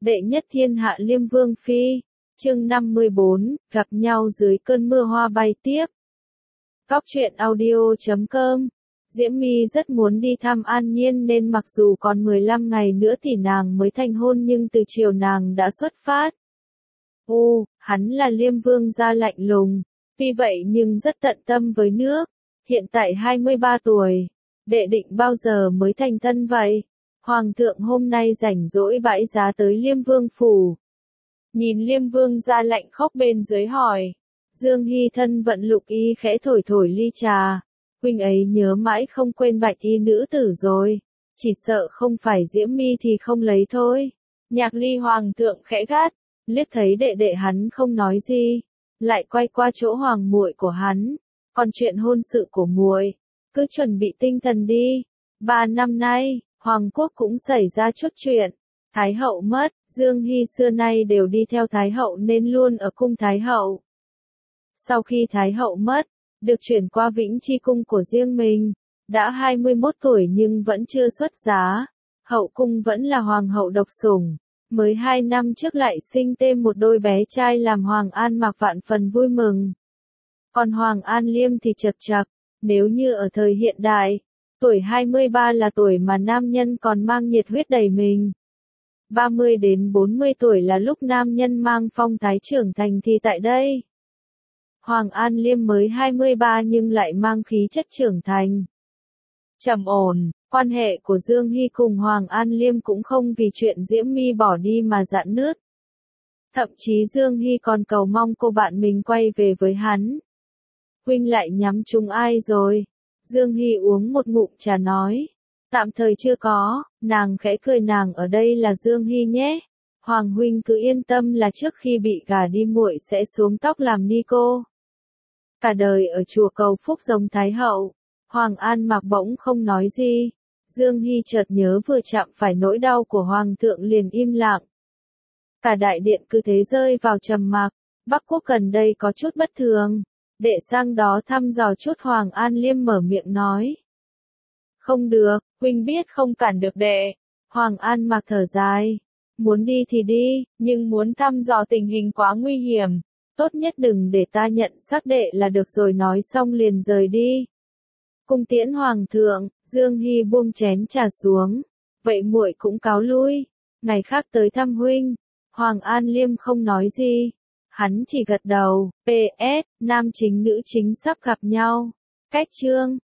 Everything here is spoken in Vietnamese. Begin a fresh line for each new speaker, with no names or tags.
Đệ nhất thiên hạ Liêm Vương Phi, chương 54, gặp nhau dưới cơn mưa hoa bay tiếp. Cóc truyện audio.com. Diễm My rất muốn đi thăm An Nhiên nên mặc dù còn 15 ngày nữa thì nàng mới thành hôn nhưng từ chiều nàng đã xuất phát. Hắn là Liêm Vương gia lạnh lùng, vì vậy nhưng rất tận tâm với nước. Hiện tại 23 tuổi, đệ định bao giờ mới thành thân vậy? Hoàng thượng hôm nay rảnh rỗi bãi giá tới Liêm Vương phủ. Nhìn Liêm Vương gia lạnh khóc bên dưới hỏi. Dương Hy thân vận lục y khẽ thổi thổi ly trà. Huynh ấy nhớ mãi không quên bạch y nữ tử rồi. Chỉ sợ không phải Diễm My thì không lấy thôi. Nhạc ly hoàng thượng khẽ gắt. Liếc thấy đệ đệ hắn không nói gì. Lại quay qua chỗ hoàng muội của hắn. Còn chuyện hôn sự của muội, cứ chuẩn bị tinh thần đi. 3 năm nay, Hoàng quốc cũng xảy ra chút chuyện. Thái hậu mất, Dương Hy xưa nay đều đi theo Thái hậu nên luôn ở cung Thái hậu. Sau khi Thái hậu mất, được chuyển qua Vĩnh Chi cung của riêng mình. Đã 21 tuổi nhưng vẫn chưa xuất giá. Hậu cung vẫn là hoàng hậu độc sủng. Mới 2 năm trước lại sinh thêm một đôi bé trai làm Hoàng An Mạc vạn phần vui mừng. Còn Hoàng An Liêm thì chật chật, nếu như ở thời hiện đại, tuổi 23 là tuổi mà nam nhân còn mang nhiệt huyết đầy mình. 30 đến 40 tuổi là lúc nam nhân mang phong thái trưởng thành thì tại đây. Hoàng An Liêm mới 23 nhưng lại mang khí chất trưởng thành. Trầm ổn, quan hệ của Dương Hy cùng Hoàng An Liêm cũng không vì chuyện Diễm My bỏ đi mà rạn nứt. Thậm chí Dương Hy còn cầu mong cô bạn mình quay về với hắn. Huynh lại nhắm trúng ai rồi? Dương Hy uống một ngụm trà nói. Tạm thời chưa có, nàng khẽ cười, nàng ở đây là Dương Hy nhé. Hoàng huynh cứ yên tâm là trước khi bị gả đi muội sẽ xuống tóc làm ni cô. Cả đời ở chùa cầu phúc giống Thái hậu. Hoàng An Mạc bỗng không nói gì. Dương Hy chợt nhớ vừa chạm phải nỗi đau của Hoàng thượng liền im lặng. Cả đại điện cứ thế rơi vào trầm mặc. Bắc quốc gần đây có chút bất thường. Đệ sang đó thăm dò chút. Hoàng An Liêm mở miệng nói. Không được, huynh biết không cản được đệ. Hoàng An Mạc thở dài. Muốn đi thì đi, nhưng muốn thăm dò tình hình quá nguy hiểm. Tốt nhất đừng để ta nhận xác đệ là được rồi, nói xong liền rời đi. Cung tiễn hoàng thượng, Dương Hy buông chén trà xuống. Vậy muội cũng cáo lui. Ngày khác tới thăm huynh. Hoàng An Liêm không nói gì. Hắn chỉ gật đầu. PS, nam chính nữ chính sắp gặp nhau. Cách chương.